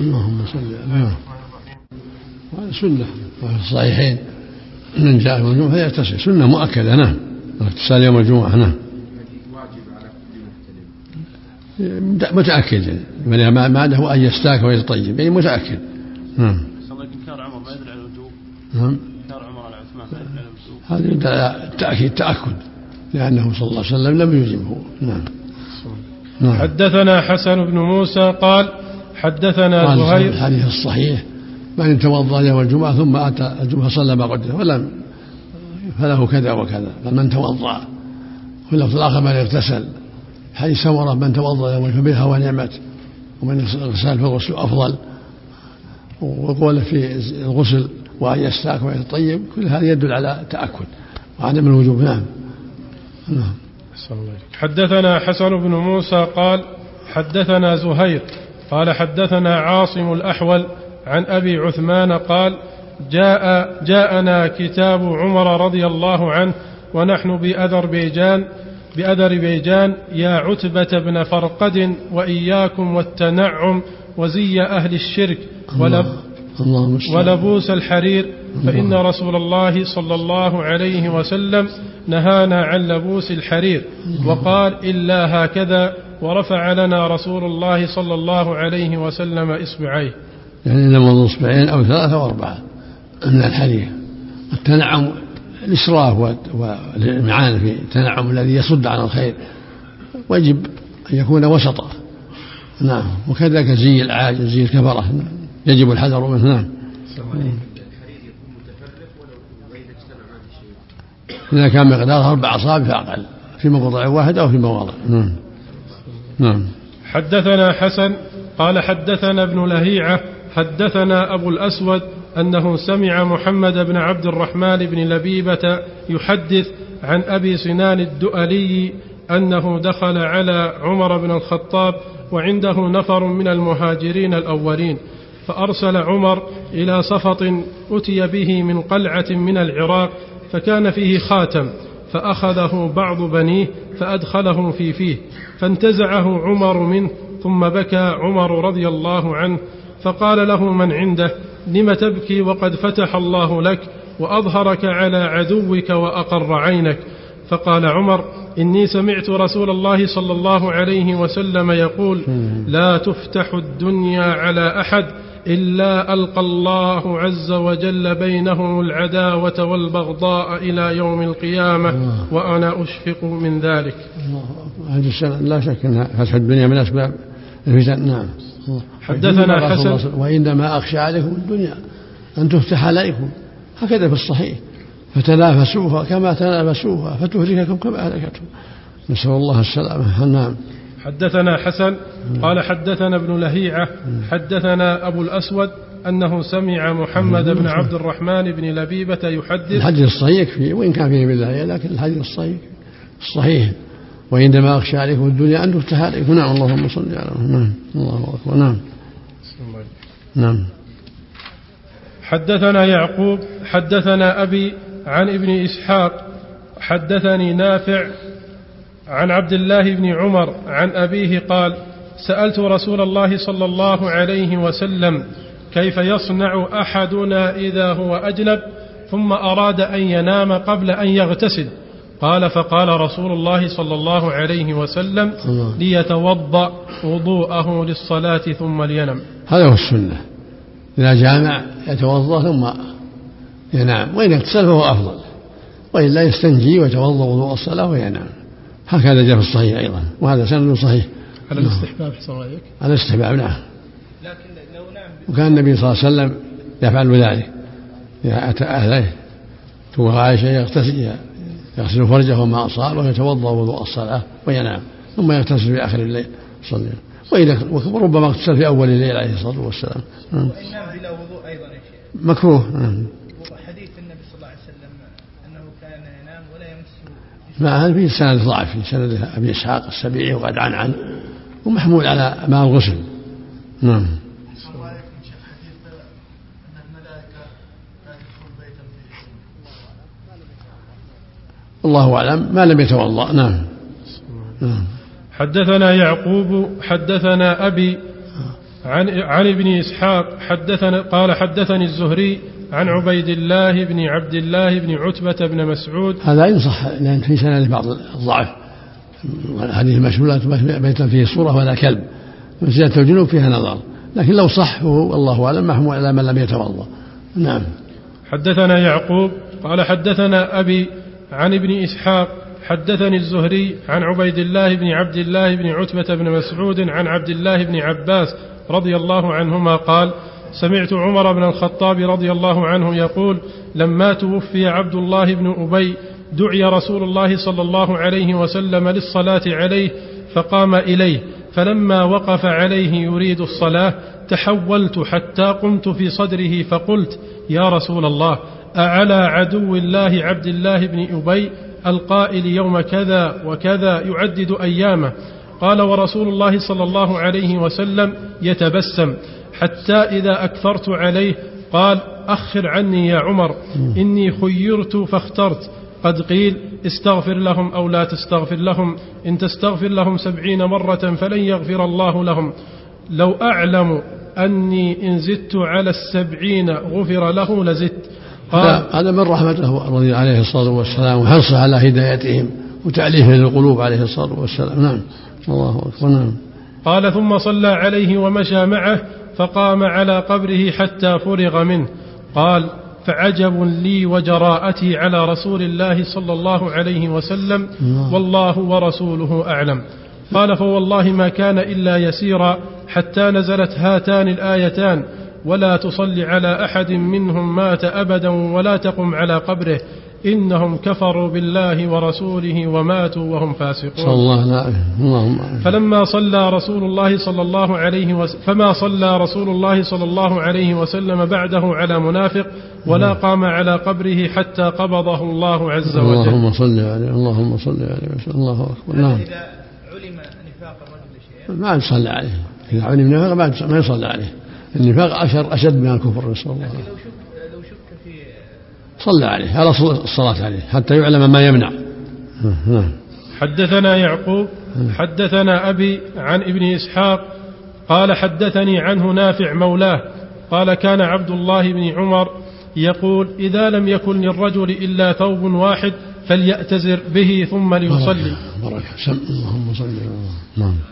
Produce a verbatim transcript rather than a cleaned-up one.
اللهم صل على هذا سنة وفي الصحيحين من جاء يوم الجمعة فيغتسل سنة مؤكدة. نعم اغتسال يوم الجمعة. نعم متأكد يعني ما عنده أن يستاك ويتطيب يعني متأكد. نعم إنكار عمر ما يدل على الوجوب. نعم إنكار عمر على عثمان ما يدل على الوجوب. هذا يدل على التأكيد تأكد لأنه صلى الله عليه وسلم لم يجبه. نعم. نعم. حدثنا حسن بن موسى قال حدثنا زهير. الحديث الصحيح من توضأ يوم الجمعة ثم أتى الجمعة صلى ما قدر ولم فله كذا وكذا بل من توضأ. واللفظ الآخر من اغتسل حديث سمرة من توضأ يوم الجمعة بها ونعمت ومن اغتسل فالغسل أفضل. وقول في الغسل وأن يستاك ويتطيب كل هذا يدل على تأكد وعدم الوجوب. نعم. نعم. حدثنا حسن بن موسى قال حدثنا زهير قال حدثنا عاصم الأحول عن أبي عثمان قال جاء جاءنا كتاب عمر رضي الله عنه ونحن بأذربيجان بأذربيجان يا عتبة بن فرقد وإياكم والتنعم وزي أهل الشرك ولب ولبوس الحرير فإن رسول الله صلى الله عليه وسلم نهانا عن لبوس الحرير وقال إلا هكذا ورفع لنا رسول الله صلى الله عليه وسلم إصبعيه يعني لما إصبعين أو ثلاثة أو أربعة من الحرير. التنعم الإسراف والمعاني في التنعم الذي يصد عن الخير ويجب أن يكون وسطا. نعم. وكذلك زي العاجز زي الكفرة يجب الحذر منه. نعم. إذا كان مقدارها أربع أصابع فأقل في موضع واحد أو في مواضع. نعم. نعم. حدثنا حسن قال حدثنا ابن لهيعة حدثنا أبو الأسود أنه سمع محمد بن عبد الرحمن بن لبيبة يحدث عن أبي سنان الدؤلي أنه دخل على عمر بن الخطاب وعنده نفر من المهاجرين الأولين فأرسل عمر إلى صفط أتي به من قلعة من العراق فكان فيه خاتم فأخذه بعض بنيه فأدخله في فيه فانتزعه عمر منه ثم بكى عمر رضي الله عنه فقال له من عنده لم تبكي وقد فتح الله لك وأظهرك على عدوك وأقر عينك. فقال عمر إني سمعت رسول الله صلى الله عليه وسلم يقول لا تفتح الدنيا على أحد إلا ألقى الله عز وجل بينهم العداوة والبغضاء إلى يوم القيامة وأنا أشفق من ذلك. هذه السنة لا شك أن فتح الدنيا من أسباب الفتن. نعم. حدثنا حسن وإنما أخشى عليكم الدنيا أن تفتح عليكم هكذا في الصحيح فتنافسوها كما تنافسوها فتهلككم كما أهلكتهم نسأل الله السلامة. نعم. حدثنا حسن قال حدثنا ابن لهيعة حدثنا أبو الأسود أنه سمع محمد بن عبد الرحمن بن لبيبة يحدث. الحديث الصحيح فيه وإن كان فيه بالله لكن الحديث الصحيح الصحيح وإنما أخشى عليكم الدنيا أن تفتح عليكم. نعم. اللهم صل على محمد. الله أكبر. نعم. نعم. حدثنا يعقوب حدثنا أبي عن ابن إسحاق حدثني نافع عن عبد الله بن عمر عن أبيه قال سألت رسول الله صلى الله عليه وسلم كيف يصنع أحدنا إذا هو أجنب ثم أراد أن ينام قبل أن يغتسل قال فقال رسول الله صلى الله عليه وسلم ليتوضأ وضوءه للصلاة ثم لينم. هذا هو السنة إذا جامع يتوضأ ثم ينام وإن اغتسل فهو أفضل وإلا يستنجي ويتوضأ وضوء الصلاة وينام هكذا جاء في الصحيح أيضا وهذا سند صحيح. على الاستحباب حسن رأيك؟ على الاستحباب. نعم. وكان النبي صلى الله عليه وسلم يفعل ذلك أتى أهله توفى عائشة يغتسل يغسل فرجه وما أصاب ويتوضأ وضوء الصلاة وينام ثم يغتسل في آخر الليل صلى وربما اغتسل في أول الليل عليه الصلاة والسلام. وينام بلا وضوء أيضا مكروه. حديث النبي صلى الله عليه وسلم أنه كان ينام ولا يمسه مع في سند ضعف في سند أبي إسحاق السبيعي وقد عن عن ومحمول على ماء الغسل. نعم. الله أعلم ما لم يتوضأ. نعم. نعم. حدثنا يعقوب حدثنا أبي عن, عن ابن إسحاق حدثنا قال حدثني الزهري عن عبيد الله بن عبد الله بن عتبة بن مسعود. هذا ينصح لأن في سنة بعض الضعف، هذه المشهورة بيتا فيه صورة ولا كلب، زيادة الجنوب فيها نظر، لكن لو صح والله أعلم محمول على من لم يتوضأ. نعم. حدثنا يعقوب قال حدثنا أبي عن ابن إسحاق حدثني الزهري عن عبيد الله بن عبد الله بن عتبة بن مسعود عن عبد الله بن عباس رضي الله عنهما قال سمعت عمر بن الخطاب رضي الله عنه يقول لما توفي عبد الله بن أبي دعي رسول الله صلى الله عليه وسلم للصلاة عليه فقام إليه، فلما وقف عليه يريد الصلاة تحولت حتى قمت في صدره فقلت يا رسول الله أعلى عدو الله عبد الله بن أبي القائل يوم كذا وكذا يعدد أيامه. قال ورسول الله صلى الله عليه وسلم يتبسم حتى إذا أكثرت عليه قال أخر عني يا عمر إني خيرت فاخترت، قد قيل استغفر لهم أو لا تستغفر لهم، إن تستغفر لهم سبعين مرة فلن يغفر الله لهم، لو أعلم أني إن زدت على السبعين غفر له لزدت. هذا من رحمته رضي عليه الصلاة والسلام وحرصه على هدايتهم وتأليفه للقلوب عليه الصلاة والسلام. نعم. الله أكبر. نعم. قال ثم صلى عليه ومشى معه فقام على قبره حتى فرغ منه. قال فعجب لي وجراءتي على رسول الله صلى الله عليه وسلم والله ورسوله أعلم. قال فوالله ما كان إلا يسيرا حتى نزلت هاتان الآيتان ولا تصلي على أحد منهم مات أبدا ولا تقم على قبره إنهم كفروا بالله ورسوله وماتوا وهم فاسقون. صلى الله عليه اللهم. فلما صلى رسول الله صلى الله عليه وسلم فما صلى رسول الله صلى الله عليه وسلم بعده على منافق ولا قام على قبره حتى قبضه الله عز وجل. اللهم صل عليه اللهم صل عليه وسلم. الله أكبر. نعم. إذا علم نفاق الرجل شيئا ما يصلى عليه، إذا علم نفاق ما يصلى عليه، النفاق أشر أشد من الكفر نسأل الله. لو شك لو شك في صلى عليه على الصلاة عليه حتى يعلم ما يمنع. حدثنا يعقوب حدثنا أبي عن ابن إسحاق قال حدثني عنه نافع مولاه قال كان عبد الله بن عمر يقول إذا لم يكن للرجل إلا ثوب واحد فليأتزر به ثم ليصلي. بركة. اللهم صل على. نعم.